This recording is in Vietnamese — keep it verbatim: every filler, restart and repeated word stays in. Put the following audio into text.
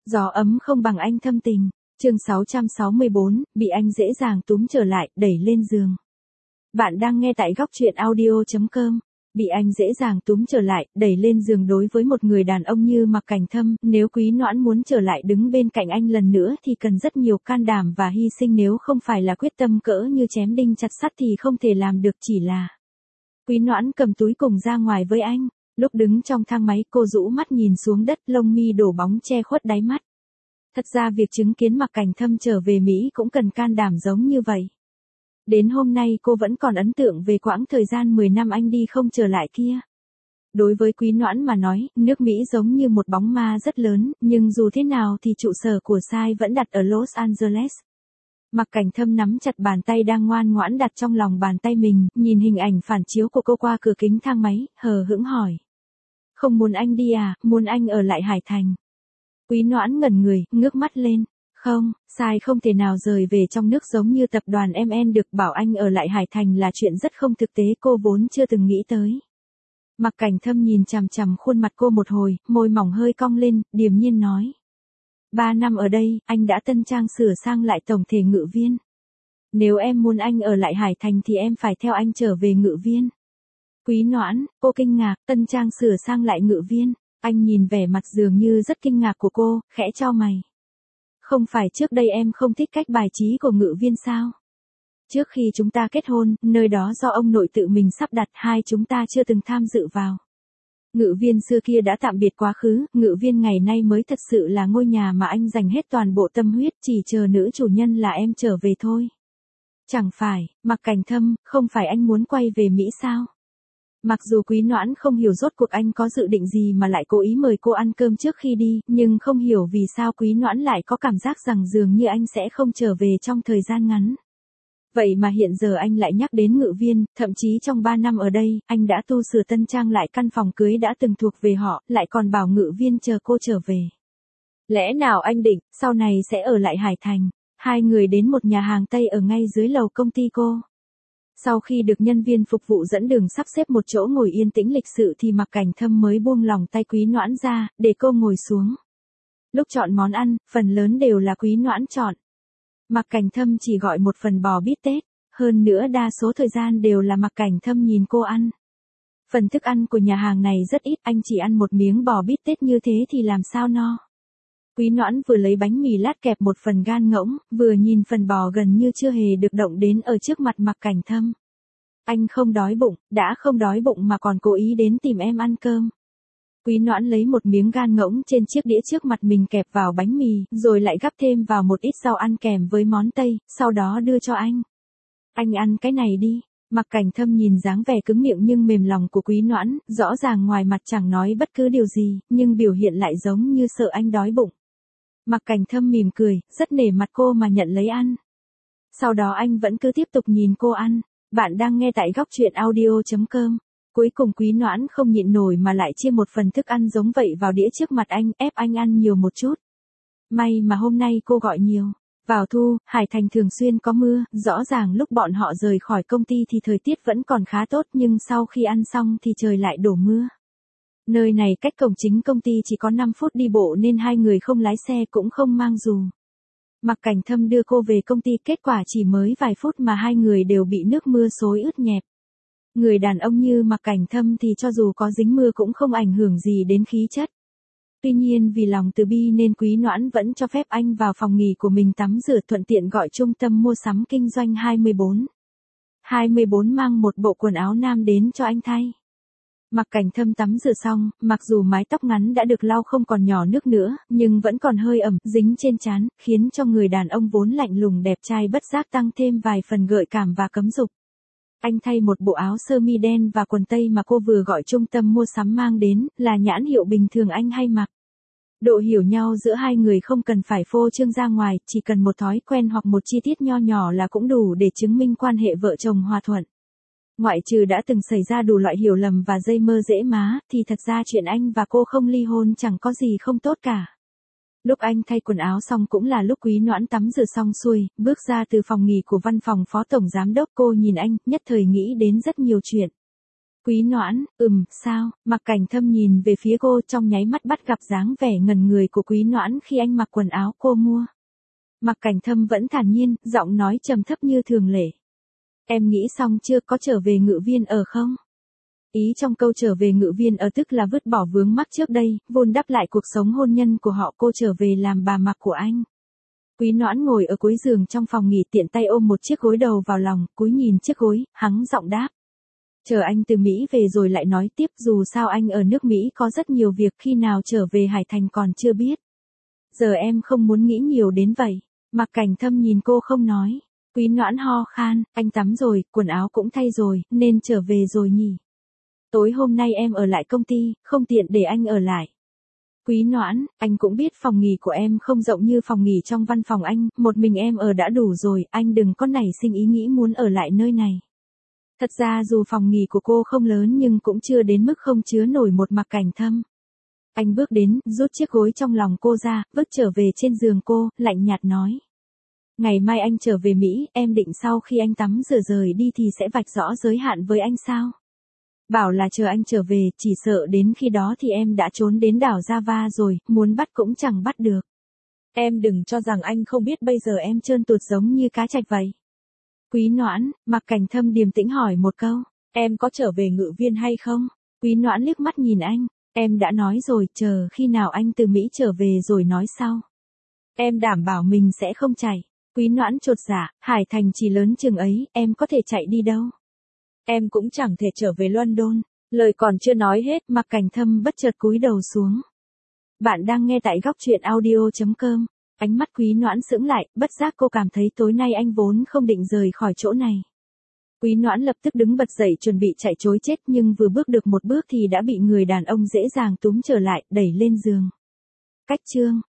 Gió ấm không bằng anh thâm tình. Chương sáu trăm sáu mươi bốn, bị anh dễ dàng túm trở lại, đẩy lên giường. Bạn đang nghe tại góc truyện audio chấm com. Bị anh dễ dàng túm trở lại, đẩy lên giường đối với một người đàn ông như Mạc Cảnh Thâm, nếu Quý Noãn muốn trở lại đứng bên cạnh anh lần nữa thì cần rất nhiều can đảm và hy sinh, nếu không phải là quyết tâm cỡ như chém đinh chặt sắt thì không thể làm được, chỉ là Quý Noãn cầm túi cùng ra ngoài với anh. Lúc đứng trong thang máy cô rũ mắt nhìn xuống đất, lông mi đổ bóng che khuất đáy mắt. Thật ra việc chứng kiến Mạc Cảnh Thâm trở về Mỹ cũng cần can đảm giống như vậy. Đến hôm nay cô vẫn còn ấn tượng về quãng thời gian mười năm anh đi không trở lại kia. Đối với Quý Noãn mà nói, nước Mỹ giống như một bóng ma rất lớn, nhưng dù thế nào thì trụ sở của Sai vẫn đặt ở Los Angeles. Mạc Cảnh Thâm nắm chặt bàn tay đang ngoan ngoãn đặt trong lòng bàn tay mình, nhìn hình ảnh phản chiếu của cô qua cửa kính thang máy, hờ hững hỏi. Không muốn anh đi à, muốn anh ở lại Hải Thành. Quý Noãn ngẩn người, ngước mắt lên. Không, Sai không thể nào rời về trong nước giống như tập đoàn em en được, bảo anh ở lại Hải Thành là chuyện rất không thực tế, cô vốn chưa từng nghĩ tới. Mạc Cảnh Thâm nhìn chằm chằm khuôn mặt cô một hồi, môi mỏng hơi cong lên, điềm nhiên nói. Ba năm ở đây, anh đã tân trang sửa sang lại tổng thể Ngự Viên. Nếu em muốn anh ở lại Hải Thành thì em phải theo anh trở về Ngự Viên. Quý Noãn, cô kinh ngạc, tân trang sửa sang lại Ngự Viên. Anh nhìn vẻ mặt dường như rất kinh ngạc của cô, khẽ chau mày. Không phải trước đây em không thích cách bài trí của Ngự Viên sao? Trước khi chúng ta kết hôn, nơi đó do ông nội tự mình sắp đặt, hai chúng ta chưa từng tham dự vào. Ngự Viên xưa kia đã tạm biệt quá khứ, Ngự Viên ngày nay mới thật sự là ngôi nhà mà anh dành hết toàn bộ tâm huyết, chỉ chờ nữ chủ nhân là em trở về thôi. Chẳng phải, Mạc Cảnh Thâm, không phải anh muốn quay về Mỹ sao? Mặc dù Quý Noãn không hiểu rốt cuộc anh có dự định gì mà lại cố ý mời cô ăn cơm trước khi đi, nhưng không hiểu vì sao Quý Noãn lại có cảm giác rằng dường như anh sẽ không trở về trong thời gian ngắn. Vậy mà hiện giờ anh lại nhắc đến Ngự Viên, thậm chí trong ba năm ở đây, anh đã tu sửa tân trang lại căn phòng cưới đã từng thuộc về họ, lại còn bảo Ngự Viên chờ cô trở về. Lẽ nào anh định, sau này sẽ ở lại Hải Thành? Hai người đến một nhà hàng Tây ở ngay dưới lầu công ty cô. Sau khi được nhân viên phục vụ dẫn đường sắp xếp một chỗ ngồi yên tĩnh lịch sự thì Mạc Cảnh Thâm mới buông lòng tay Quý Noãn ra, để cô ngồi xuống. Lúc chọn món ăn, phần lớn đều là Quý Noãn chọn. Mạc Cảnh Thâm chỉ gọi một phần bò bít tết, hơn nữa đa số thời gian đều là Mạc Cảnh Thâm nhìn cô ăn. Phần thức ăn của nhà hàng này rất ít, anh chỉ ăn một miếng bò bít tết như thế thì làm sao no. Quý Noãn vừa lấy bánh mì lát kẹp một phần gan ngỗng, vừa nhìn phần bò gần như chưa hề được động đến ở trước mặt Mạc Cảnh Thâm. Anh không đói bụng, đã không đói bụng mà còn cố ý đến tìm em ăn cơm. Quý Noãn lấy một miếng gan ngỗng trên chiếc đĩa trước mặt mình kẹp vào bánh mì, rồi lại gắp thêm vào một ít rau ăn kèm với món Tây, sau đó đưa cho anh. Anh ăn cái này đi. Mạc Cảnh Thâm nhìn dáng vẻ cứng miệng nhưng mềm lòng của Quý Noãn, rõ ràng ngoài mặt chẳng nói bất cứ điều gì, nhưng biểu hiện lại giống như sợ anh đói bụng. Mạc Cảnh Thâm mỉm cười, rất nể mặt cô mà nhận lấy ăn. Sau đó anh vẫn cứ tiếp tục nhìn cô ăn. Bạn đang nghe tại góc truyện audio chấm com. Cuối cùng Quý Noãn không nhịn nổi mà lại chia một phần thức ăn giống vậy vào đĩa trước mặt anh, ép anh ăn nhiều một chút. May mà hôm nay cô gọi nhiều. Vào thu, Hải Thành thường xuyên có mưa, rõ ràng lúc bọn họ rời khỏi công ty thì thời tiết vẫn còn khá tốt, nhưng sau khi ăn xong thì trời lại đổ mưa. Nơi này cách cổng chính công ty chỉ có năm phút đi bộ nên hai người không lái xe cũng không mang dù. Mạc Cảnh Thâm đưa cô về công ty, kết quả chỉ mới vài phút mà hai người đều bị nước mưa xối ướt nhẹp. Người đàn ông như Mạc Cảnh Thâm thì cho dù có dính mưa cũng không ảnh hưởng gì đến khí chất. Tuy nhiên vì lòng từ bi nên Quý Noãn vẫn cho phép anh vào phòng nghỉ của mình tắm rửa, thuận tiện gọi trung tâm mua sắm kinh doanh hai mươi bốn. hai mươi bốn mang một bộ quần áo nam đến cho anh thay. Mạc Cảnh Thâm tắm rửa xong, mặc dù mái tóc ngắn đã được lau không còn nhỏ nước nữa, nhưng vẫn còn hơi ẩm, dính trên trán, khiến cho người đàn ông vốn lạnh lùng đẹp trai bất giác tăng thêm vài phần gợi cảm và cấm dục. Anh thay một bộ áo sơ mi đen và quần tây mà cô vừa gọi trung tâm mua sắm mang đến, là nhãn hiệu bình thường anh hay mặc. Độ hiểu nhau giữa hai người không cần phải phô trương ra ngoài, chỉ cần một thói quen hoặc một chi tiết nho nhỏ là cũng đủ để chứng minh quan hệ vợ chồng hòa thuận. Ngoại trừ đã từng xảy ra đủ loại hiểu lầm và dây mơ dễ má, thì thật ra chuyện anh và cô không ly hôn chẳng có gì không tốt cả. Lúc anh thay quần áo xong cũng là lúc Quý Noãn tắm rửa xong xuôi, bước ra từ phòng nghỉ của văn phòng phó tổng giám đốc, cô nhìn anh, nhất thời nghĩ đến rất nhiều chuyện. Quý Noãn, ừm, sao? Mạc Cảnh Thâm nhìn về phía cô, trong nháy mắt bắt gặp dáng vẻ ngần người của Quý Noãn khi anh mặc quần áo cô mua. Mạc Cảnh Thâm vẫn thản nhiên, giọng nói trầm thấp như thường lệ. Em nghĩ xong chưa, có trở về Ngự Viên ở không? Ý trong câu trở về Ngự Viên ở tức là vứt bỏ vướng mắc trước đây, vun đắp lại cuộc sống hôn nhân của họ, cô trở về làm bà Mạc của anh. Quý Noãn ngồi ở cuối giường trong phòng nghỉ, tiện tay ôm một chiếc gối đầu vào lòng, cúi nhìn chiếc gối, hắng giọng đáp. Chờ anh từ Mỹ về rồi lại nói tiếp, dù sao anh ở nước Mỹ có rất nhiều việc, khi nào trở về Hải Thành còn chưa biết. Giờ em không muốn nghĩ nhiều đến vậy. Mạc Cảnh Thâm nhìn cô không nói. Quý Noãn ho khan, anh tắm rồi, quần áo cũng thay rồi, nên trở về rồi nhỉ. Tối hôm nay em ở lại công ty, không tiện để anh ở lại. Quý Noãn, anh cũng biết phòng nghỉ của em không rộng như phòng nghỉ trong văn phòng anh, một mình em ở đã đủ rồi, anh đừng có nảy sinh ý nghĩ muốn ở lại nơi này. Thật ra dù phòng nghỉ của cô không lớn nhưng cũng chưa đến mức không chứa nổi một Mạc Cảnh Thâm. Anh bước đến, rút chiếc gối trong lòng cô ra, vứt trở về trên giường cô, lạnh nhạt nói. Ngày mai anh trở về Mỹ, em định sau khi anh tắm rửa rời đi thì sẽ vạch rõ giới hạn với anh sao? Bảo là chờ anh trở về, chỉ sợ đến khi đó thì em đã trốn đến đảo Java rồi, muốn bắt cũng chẳng bắt được. Em đừng cho rằng anh không biết bây giờ em trơn tuột giống như cá trạch vậy. Quý Noãn, Mạc Cảnh Thâm điềm tĩnh hỏi một câu, em có trở về Ngự Viên hay không? Quý Noãn liếc mắt nhìn anh, em đã nói rồi, chờ khi nào anh từ Mỹ trở về rồi nói sau. Em đảm bảo mình sẽ không chạy. Quý Noãn chột dạ, Hải Thành chỉ lớn chừng ấy, em có thể chạy đi đâu? Em cũng chẳng thể trở về London. Lời còn chưa nói hết, Mạc Cảnh Thâm bất chợt cúi đầu xuống. Bạn đang nghe tại góc truyện audio chấm com. Ánh mắt Quý Noãn sững lại, bất giác cô cảm thấy tối nay anh vốn không định rời khỏi chỗ này. Quý Noãn lập tức đứng bật dậy chuẩn bị chạy trối chết, nhưng vừa bước được một bước thì đã bị người đàn ông dễ dàng túm trở lại, đẩy lên giường. Cách chương